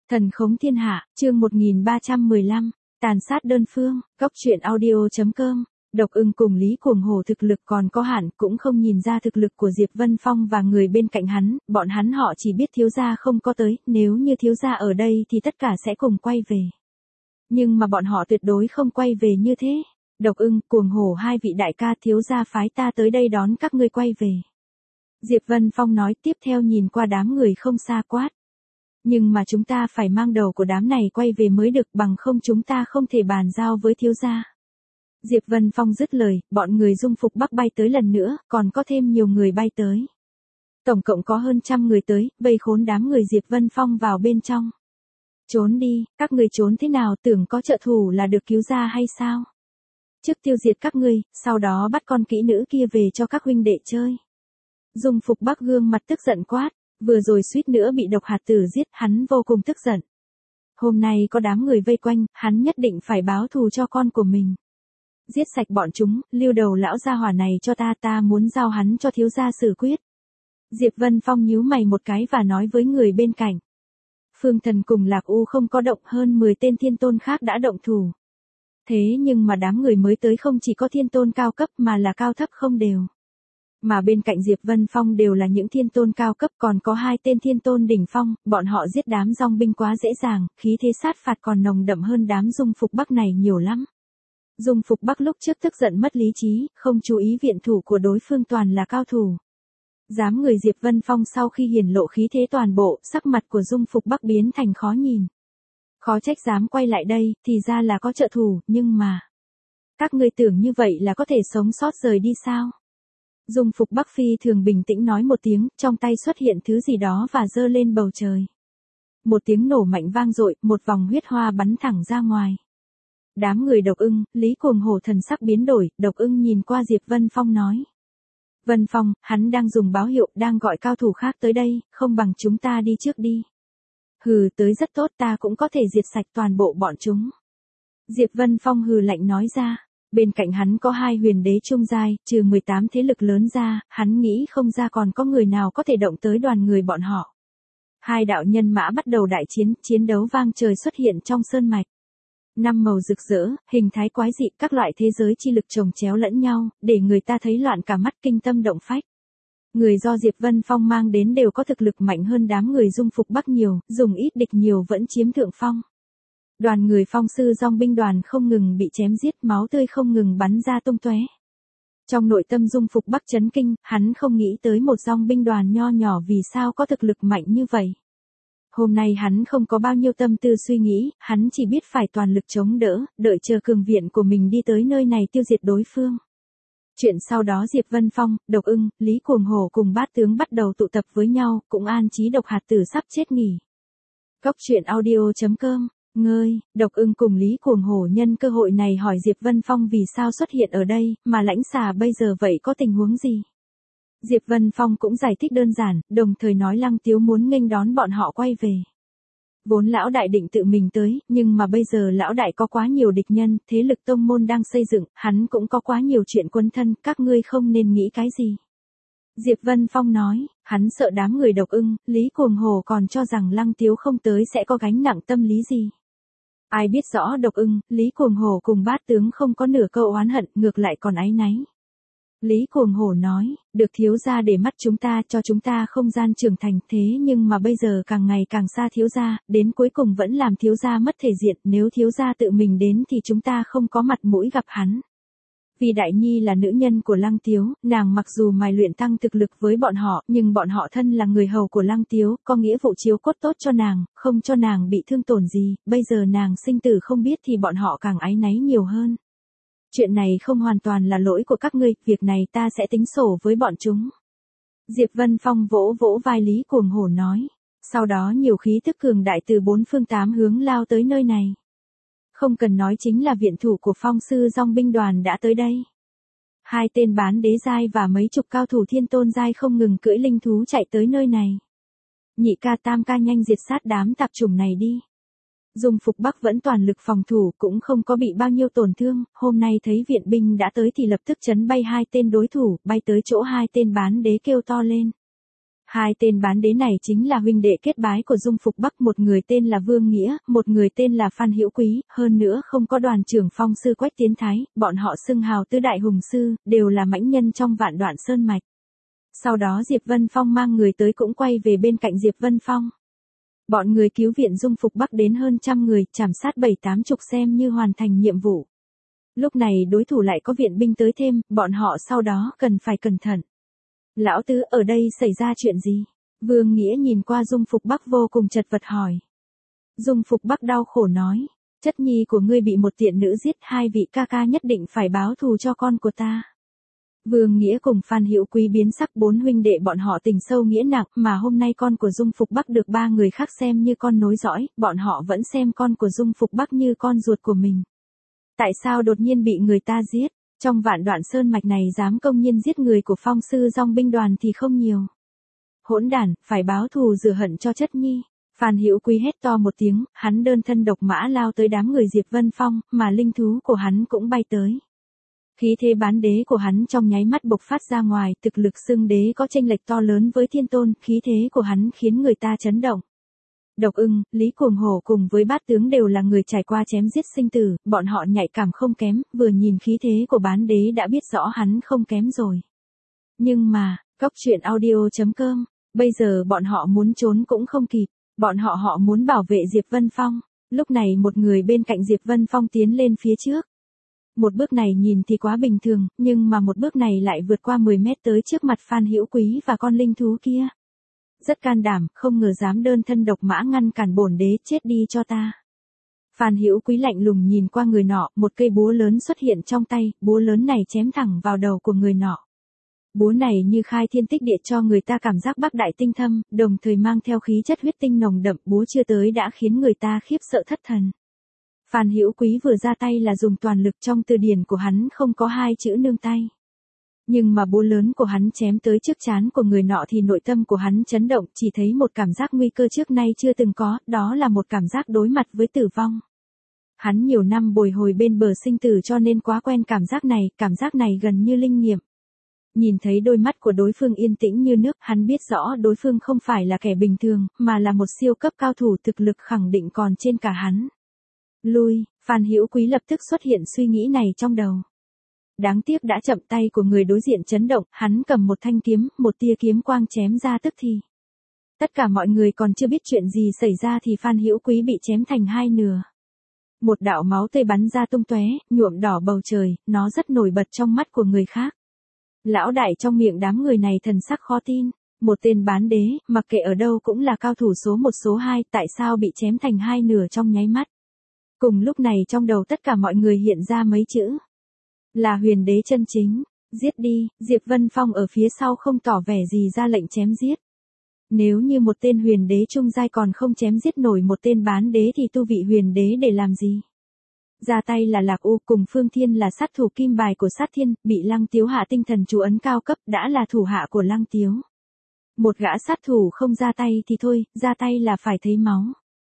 Thần khống thiên hạ, chương 1315, tàn sát đơn phương, góc truyện audio.com. Độc Ưng cùng Lý Cuồng Hổ thực lực còn có hạn, cũng không nhìn ra thực lực của Diệp Vân Phong và người bên cạnh hắn, bọn hắn họ chỉ biết thiếu gia không có tới, nếu như thiếu gia ở đây thì tất cả sẽ cùng quay về. Nhưng mà bọn họ tuyệt đối không quay về như thế. Độc Ưng, Cuồng Hổ hai vị đại ca, thiếu gia phái ta tới đây đón các ngươi quay về. Diệp Vân Phong nói, tiếp theo nhìn qua đám người không xa quát. Nhưng mà chúng ta phải mang đầu của đám này quay về mới được, bằng không chúng ta không thể bàn giao với thiếu gia. Diệp Vân Phong dứt lời, bọn người Dung Phục Bắc bay tới lần nữa, còn có thêm nhiều người bay tới. Tổng cộng có hơn 100 người tới, vây khốn đám người Diệp Vân Phong vào bên trong. Trốn đi, các người trốn thế nào, tưởng có trợ thủ là được cứu ra hay sao? Trước tiêu diệt các ngươi, sau đó bắt con kỹ nữ kia về cho các huynh đệ chơi. Dung Phục Bắc gương mặt tức giận quát, vừa rồi suýt nữa bị độc hạt tử giết, hắn vô cùng tức giận. Hôm nay có đám người vây quanh, hắn nhất định phải báo thù cho con của mình. Giết sạch bọn chúng, lưu đầu lão gia hỏa này cho ta muốn giao hắn cho thiếu gia xử quyết. Diệp Vân Phong nhíu mày một cái và nói với người bên cạnh. Phương Thần cùng Lạc U không có động, hơn 10 tên thiên tôn khác đã động thủ. Thế nhưng mà đám người mới tới không chỉ có thiên tôn cao cấp mà là cao thấp không đều. Mà bên cạnh Diệp Vân Phong đều là những thiên tôn cao cấp, còn có 2 tên thiên tôn đỉnh phong, bọn họ giết đám dòng binh quá dễ dàng, khí thế sát phạt còn nồng đậm hơn đám Dung Phục Bắc này nhiều lắm. Dung Phục Bắc lúc trước tức giận mất lý trí, không chú ý viện thủ của đối phương toàn là cao thủ. Dám người Diệp Vân Phong sau khi hiển lộ khí thế toàn bộ, sắc mặt của Dung Phục Bắc biến thành khó nhìn. Khó trách dám quay lại đây, thì ra là có trợ thủ, nhưng mà... Các ngươi tưởng như vậy là có thể sống sót rời đi sao? Dung Phục Bắc phi thường bình tĩnh nói một tiếng, trong tay xuất hiện thứ gì đó và giơ lên bầu trời. Một tiếng nổ mạnh vang dội, một vòng huyết hoa bắn thẳng ra ngoài. Đám người Độc Ưng, Lý Cuồng Hổ thần sắc biến đổi, Độc Ưng nhìn qua Diệp Vân Phong nói. Vân Phong, hắn đang dùng báo hiệu, đang gọi cao thủ khác tới đây, không bằng chúng ta đi trước đi. Hừ, tới rất tốt, ta cũng có thể diệt sạch toàn bộ bọn chúng. Diệp Vân Phong hừ lạnh nói ra. Bên cạnh hắn có 2 huyền đế trung giai, trừ 18 thế lực lớn ra, hắn nghĩ không ra còn có người nào có thể động tới đoàn người bọn họ. 2 đạo nhân mã bắt đầu đại chiến, chiến đấu vang trời xuất hiện trong sơn mạch. 5 màu rực rỡ, hình thái quái dị, các loại thế giới chi lực chồng chéo lẫn nhau, để người ta thấy loạn cả mắt, kinh tâm động phách. Người do Diệp Vân Phong mang đến đều có thực lực mạnh hơn đám người Dung Phục Bắc nhiều, dùng ít địch nhiều vẫn chiếm thượng phong. Đoàn người Phong sư dòng binh đoàn không ngừng bị chém giết, máu tươi không ngừng bắn ra tung tóe. Trong nội tâm Dung Phục Bắc chấn kinh, hắn không nghĩ tới một dòng binh đoàn nho nhỏ vì sao có thực lực mạnh như vậy. Hôm nay hắn không có bao nhiêu tâm tư suy nghĩ, hắn chỉ biết phải toàn lực chống đỡ, đợi chờ cường viện của mình đi tới nơi này tiêu diệt đối phương. Chuyện sau đó Diệp Vân Phong, Độc Ưng, Lý Cuồng Hổ cùng bát tướng bắt đầu tụ tập với nhau, cũng an trí độc hạt tử sắp chết nghỉ. Góc truyện audio.com. Ngơi, Độc Ưng cùng Lý Cuồng Hổ nhân cơ hội này hỏi Diệp Vân Phong vì sao xuất hiện ở đây, mà lãnh xà bây giờ vậy có tình huống gì? Diệp Vân Phong cũng giải thích đơn giản, đồng thời nói Lăng Tiếu muốn nghênh đón bọn họ quay về. Vốn lão đại định tự mình tới, nhưng mà bây giờ lão đại có quá nhiều địch nhân, thế lực tông môn đang xây dựng, hắn cũng có quá nhiều chuyện quân thân, các ngươi không nên nghĩ cái gì. Diệp Vân Phong nói, hắn sợ đám người Độc Ưng, Lý Cuồng Hổ còn cho rằng Lăng Tiếu không tới sẽ có gánh nặng tâm lý gì. Ai biết rõ Độc Ưng, Lý Cuồng Hổ cùng bát tướng không có nửa câu oán hận, ngược lại còn áy náy. Lý Cuồng Hổ nói, được thiếu gia để mắt chúng ta, cho chúng ta không gian trưởng thành, thế nhưng mà bây giờ càng ngày càng xa thiếu gia, đến cuối cùng vẫn làm thiếu gia mất thể diện, nếu thiếu gia tự mình đến thì chúng ta không có mặt mũi gặp hắn. Vì Đại Nhi là nữ nhân của Lăng Tiếu, nàng mặc dù mài luyện tăng thực lực với bọn họ, nhưng bọn họ thân là người hầu của Lăng Tiếu, có nghĩa vụ chiếu cốt tốt cho nàng, không cho nàng bị thương tổn gì, bây giờ nàng sinh tử không biết thì bọn họ càng áy náy nhiều hơn. Chuyện này không hoàn toàn là lỗi của các ngươi, việc này ta sẽ tính sổ với bọn chúng. Diệp Vân Phong vỗ vỗ vai Lý Cuồng Hổ nói. Sau đó nhiều khí tức cường đại từ 4 phương 8 hướng lao tới nơi này. Không cần nói chính là viện thủ của Phong sư dòng binh đoàn đã tới đây. 2 tên bán đế giai và mấy chục cao thủ thiên tôn giai không ngừng cưỡi linh thú chạy tới nơi này. Nhị ca tam ca nhanh diệt sát đám tạp chủng này đi. Dung Phục Bắc vẫn toàn lực phòng thủ, cũng không có bị bao nhiêu tổn thương, hôm nay thấy viện binh đã tới thì lập tức chấn bay 2 tên đối thủ, bay tới chỗ 2 tên bán đế kêu to lên. Hai tên bán đế này chính là huynh đệ kết bái của Dung Phục Bắc, một người tên là Vương Nghĩa, một người tên là Phan Hữu Quý, hơn nữa không có đoàn trưởng phong sư Quách Tiến Thái, bọn họ xưng hào tứ đại hùng sư, đều là mãnh nhân trong Vạn Đoạn Sơn Mạch. Sau đó Diệp Vân Phong mang người tới cũng quay về bên cạnh Diệp Vân Phong. Bọn người cứu viện Dung Phục Bắc đến hơn 100 người, trảm sát 7-80 xem như hoàn thành nhiệm vụ. Lúc này đối thủ lại có viện binh tới thêm, bọn họ sau đó cần phải cẩn thận. Lão tứ, ở đây xảy ra chuyện gì? Vương Nghĩa nhìn qua Dung Phục Bắc vô cùng chật vật hỏi. Dung Phục Bắc đau khổ nói, chất nhi của ngươi bị một tiện nữ giết, hai vị ca ca nhất định phải báo thù cho con của ta. Vương Nghĩa cùng Phan Hữu Quý biến sắc, bốn huynh đệ bọn họ tình sâu nghĩa nặng, mà hôm nay con của Dung Phục Bắc được ba người khác xem như con nối dõi, bọn họ vẫn xem con của Dung Phục Bắc như con ruột của mình. Tại sao đột nhiên bị người ta giết? Trong Vạn Đoạn Sơn Mạch này dám công nhiên giết người của phong sư dòng binh đoàn thì không nhiều. Hỗn đản, phải báo thù rửa hận cho chất nhi. Phan Hữu Quý hét to một tiếng, hắn đơn thân độc mã lao tới đám người Diệp Vân Phong, mà linh thú của hắn cũng bay tới. Khí thế bán đế của hắn trong nháy mắt bộc phát ra ngoài, thực lực xưng đế có chênh lệch to lớn với thiên tôn, khí thế của hắn khiến người ta chấn động. Độc Ưng, Lý Cuồng Hổ cùng với Bát Tướng đều là người trải qua chém giết sinh tử, bọn họ nhạy cảm không kém, vừa nhìn khí thế của bán đế đã biết rõ hắn không kém rồi. Nhưng mà, Goctruyện.audio.com, bây giờ bọn họ muốn trốn cũng không kịp, bọn họ muốn bảo vệ Diệp Vân Phong. Lúc này một người bên cạnh Diệp Vân Phong tiến lên phía trước. Một bước này nhìn thì quá bình thường, nhưng mà một bước này lại vượt qua 10 mét tới trước mặt Phan Hữu Quý và con linh thú kia. Rất can đảm, không ngờ dám đơn thân độc mã ngăn cản bổn đế, chết đi cho ta. Phan Hữu Quý lạnh lùng nhìn qua người nọ, một cây búa lớn xuất hiện trong tay, búa lớn này chém thẳng vào đầu của người nọ. Búa này như khai thiên tích địa cho người ta cảm giác bác đại tinh thâm, đồng thời mang theo khí chất huyết tinh nồng đậm, búa chưa tới đã khiến người ta khiếp sợ thất thần. Phan Hữu Quý vừa ra tay là dùng toàn lực, trong từ điển của hắn không có hai chữ nương tay. Nhưng mà búa lớn của hắn chém tới trước trán của người nọ thì nội tâm của hắn chấn động, chỉ thấy một cảm giác nguy cơ trước nay chưa từng có, đó là một cảm giác đối mặt với tử vong. Hắn nhiều năm bồi hồi bên bờ sinh tử cho nên quá quen cảm giác này gần như linh nghiệm. Nhìn thấy đôi mắt của đối phương yên tĩnh như nước, hắn biết rõ đối phương không phải là kẻ bình thường, mà là một siêu cấp cao thủ, thực lực khẳng định còn trên cả hắn. Lui, Phan Hữu Quý lập tức xuất hiện suy nghĩ này trong đầu. Đáng tiếc đã chậm, tay của người đối diện chấn động, hắn cầm một thanh kiếm, một tia kiếm quang chém ra tức thì. Tất cả mọi người còn chưa biết chuyện gì xảy ra thì Phan Hữu Quý bị chém thành hai nửa. Một đạo máu tươi bắn ra tung tóe, nhuộm đỏ bầu trời, nó rất nổi bật trong mắt của người khác. Lão đại trong miệng đám người này thần sắc khó tin, một tên bán đế, mặc kệ ở đâu cũng là cao thủ số 1 số 2, tại sao bị chém thành hai nửa trong nháy mắt. Cùng lúc này trong đầu tất cả mọi người hiện ra mấy chữ. Là huyền đế chân chính, giết đi. Diệp Vân Phong ở phía sau không tỏ vẻ gì ra lệnh chém giết. Nếu như một tên huyền đế trung giai còn không chém giết nổi một tên bán đế thì tu vị huyền đế để làm gì? Ra tay là Lạc U, cùng Phương Thiên là sát thủ kim bài của sát thiên, bị Lăng Tiếu hạ tinh thần chú ấn cao cấp, đã là thủ hạ của Lăng Tiếu. Một gã sát thủ không ra tay thì thôi, ra tay là phải thấy máu.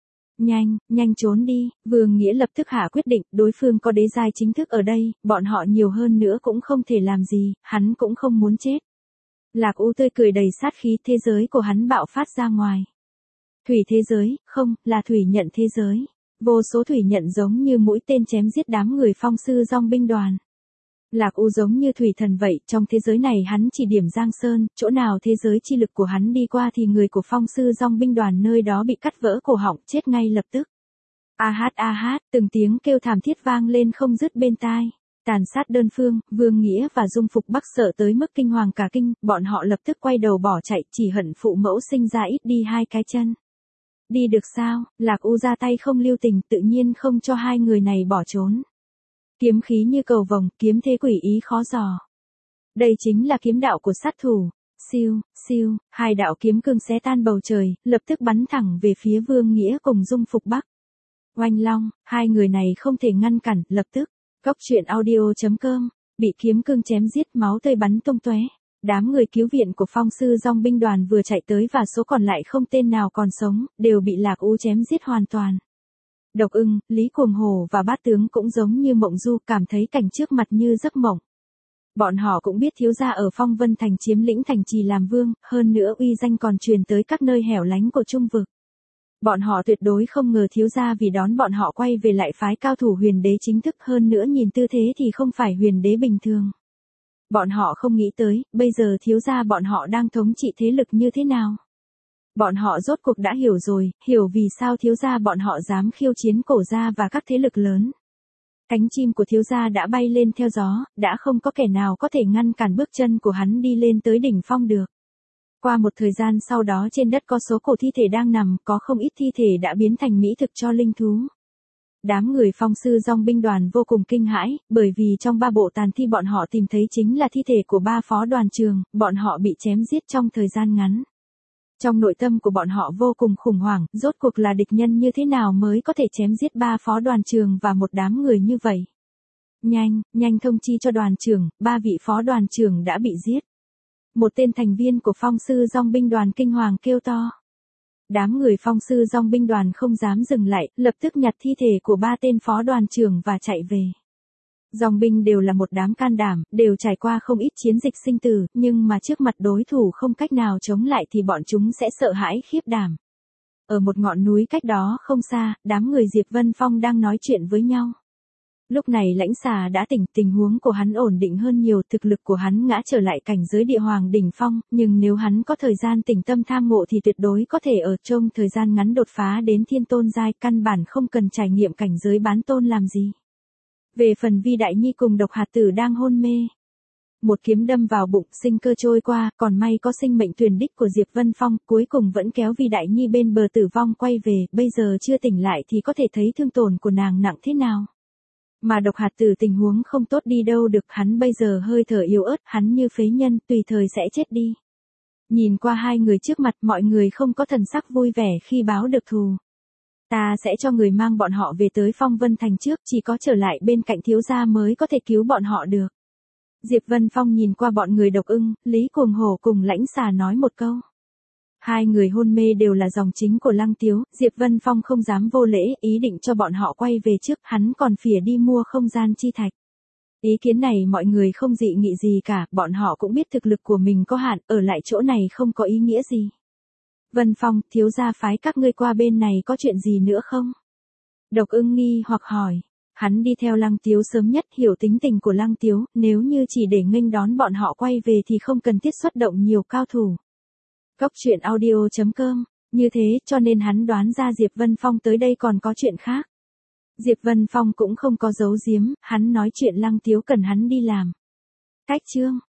Nhanh trốn đi. Vương Nghĩa lập tức hạ quyết định, đối phương có đế giai chính thức ở đây, bọn họ nhiều hơn nữa cũng không thể làm gì, hắn cũng không muốn chết. Lạc U tươi cười đầy sát khí, thế giới của hắn bạo phát ra ngoài. Thủy thế giới, không, là thủy nhận thế giới. Vô số thủy nhận giống như mũi tên chém giết đám người phong sư dòng binh đoàn. Lạc U giống như thủy thần vậy, trong thế giới này hắn chỉ điểm Giang Sơn, chỗ nào thế giới chi lực của hắn đi qua thì người của phong sư dòng binh đoàn nơi đó bị cắt vỡ cổ họng, chết ngay lập tức. A hát, từng tiếng kêu thảm thiết vang lên không dứt bên tai. Tàn sát đơn phương, Vương Nghĩa và Dung Phục Bắc sợ tới mức kinh hoàng cả kinh, bọn họ lập tức quay đầu bỏ chạy, chỉ hận phụ mẫu sinh ra ít đi hai cái chân. Đi được sao? Lạc U ra tay không lưu tình, tự nhiên không cho hai người này bỏ trốn. Kiếm khí như cầu vồng, kiếm thế quỷ ý khó dò. Đây chính là kiếm đạo của sát thủ. Siêu, hai đạo kiếm cương xé tan bầu trời, lập tức bắn thẳng về phía Vương Nghĩa cùng Dung Phục Bắc. Oanh long, hai người này không thể ngăn cản, lập tức. Goctruyện.audio.com, bị kiếm cương chém giết, máu tươi bắn tung tóe. Đám người cứu viện của phong sư dòng binh đoàn vừa chạy tới và số còn lại không tên nào còn sống, đều bị Lạc U chém giết hoàn toàn. Độc Ưng, Lý Cuồng Hổ và Bát Tướng cũng giống như mộng du, cảm thấy cảnh trước mặt như giấc mộng. Bọn họ cũng biết thiếu gia ở Phong Vân Thành chiếm lĩnh thành trì làm vương, hơn nữa uy danh còn truyền tới các nơi hẻo lánh của Trung vực. Bọn họ tuyệt đối không ngờ thiếu gia vì đón bọn họ quay về lại phái cao thủ huyền đế chính thức, hơn nữa nhìn tư thế thì không phải huyền đế bình thường. Bọn họ không nghĩ tới, bây giờ thiếu gia bọn họ đang thống trị thế lực như thế nào. Bọn họ rốt cuộc đã hiểu rồi, hiểu vì sao thiếu gia bọn họ dám khiêu chiến cổ gia và các thế lực lớn. Cánh chim của thiếu gia đã bay lên theo gió, đã không có kẻ nào có thể ngăn cản bước chân của hắn đi lên tới đỉnh phong được. Qua một thời gian sau đó trên đất có số cổ thi thể đang nằm, có không ít thi thể đã biến thành mỹ thực cho linh thú. Đám người Phong sư dòng binh đoàn vô cùng kinh hãi, bởi vì trong 3 bộ tàn thi bọn họ tìm thấy chính là thi thể của 3 phó đoàn trường, bọn họ bị chém giết trong thời gian ngắn. Trong nội tâm của bọn họ vô cùng khủng hoảng, rốt cuộc là địch nhân như thế nào mới có thể chém giết 3 phó đoàn trường và một đám người như vậy. Nhanh thông chi cho đoàn trưởng, 3 vị phó đoàn trưởng đã bị giết. Một tên thành viên của Phong sư dòng binh đoàn kinh hoàng kêu to. Đám người Phong sư dòng binh đoàn không dám dừng lại, lập tức nhặt thi thể của 3 tên phó đoàn trưởng và chạy về. Dòng binh đều là một đám can đảm, đều trải qua không ít chiến dịch sinh tử, nhưng mà trước mặt đối thủ không cách nào chống lại thì bọn chúng sẽ sợ hãi khiếp đảm. Ở một ngọn núi cách đó không xa, đám người Diệp Vân Phong đang nói chuyện với nhau. Lúc này Lãnh Xà đã tỉnh, tình huống của hắn ổn định hơn nhiều, thực lực của hắn ngã trở lại cảnh giới địa hoàng đỉnh phong, nhưng nếu hắn có thời gian tĩnh tâm tham ngộ thì tuyệt đối có thể ở trong thời gian ngắn đột phá đến thiên tôn giai, căn bản không cần trải nghiệm cảnh giới bán tôn làm gì. Về phần Vi Đại Nhi cùng Độc Hạt Tử đang hôn mê. Một kiếm đâm vào bụng, sinh cơ trôi qua, còn may có sinh mệnh tuyển đích của Diệp Vân Phong, cuối cùng vẫn kéo Vi Đại Nhi bên bờ tử vong quay về, bây giờ chưa tỉnh lại thì có thể thấy thương tổn của nàng nặng thế nào. Mà Độc Hạt Tử tình huống không tốt đi đâu được, hắn bây giờ hơi thở yếu ớt, hắn như phế nhân, tùy thời sẽ chết đi. Nhìn qua hai người trước mặt, mọi người không có thần sắc vui vẻ khi báo được thù. Ta sẽ cho người mang bọn họ về tới Phong Vân Thành trước, chỉ có trở lại bên cạnh thiếu gia mới có thể cứu bọn họ được. Diệp Vân Phong nhìn qua bọn người Độc Ưng, Lý Cuồng Hổ cùng Lãnh Xà nói một câu. Hai người hôn mê đều là dòng chính của Lăng Tiếu, Diệp Vân Phong không dám vô lễ, ý định cho bọn họ quay về trước, hắn còn phỉa đi mua không gian chi thạch. Ý kiến này mọi người không dị nghị gì cả, bọn họ cũng biết thực lực của mình có hạn, ở lại chỗ này không có ý nghĩa gì. Vân Phong, thiếu gia phái các ngươi qua bên này có chuyện gì nữa không? Độc Ưng nghi hoặc hỏi. Hắn đi theo Lăng Tiếu sớm nhất, hiểu tính tình của Lăng Tiếu, nếu như chỉ để nghênh đón bọn họ quay về thì không cần thiết xuất động nhiều cao thủ. Cốc truyện audio.com, như thế cho nên hắn đoán ra Diệp Vân Phong tới đây còn có chuyện khác. Diệp Vân Phong cũng không có giấu giếm, hắn nói chuyện Lăng Tiếu cần hắn đi làm. Cách chương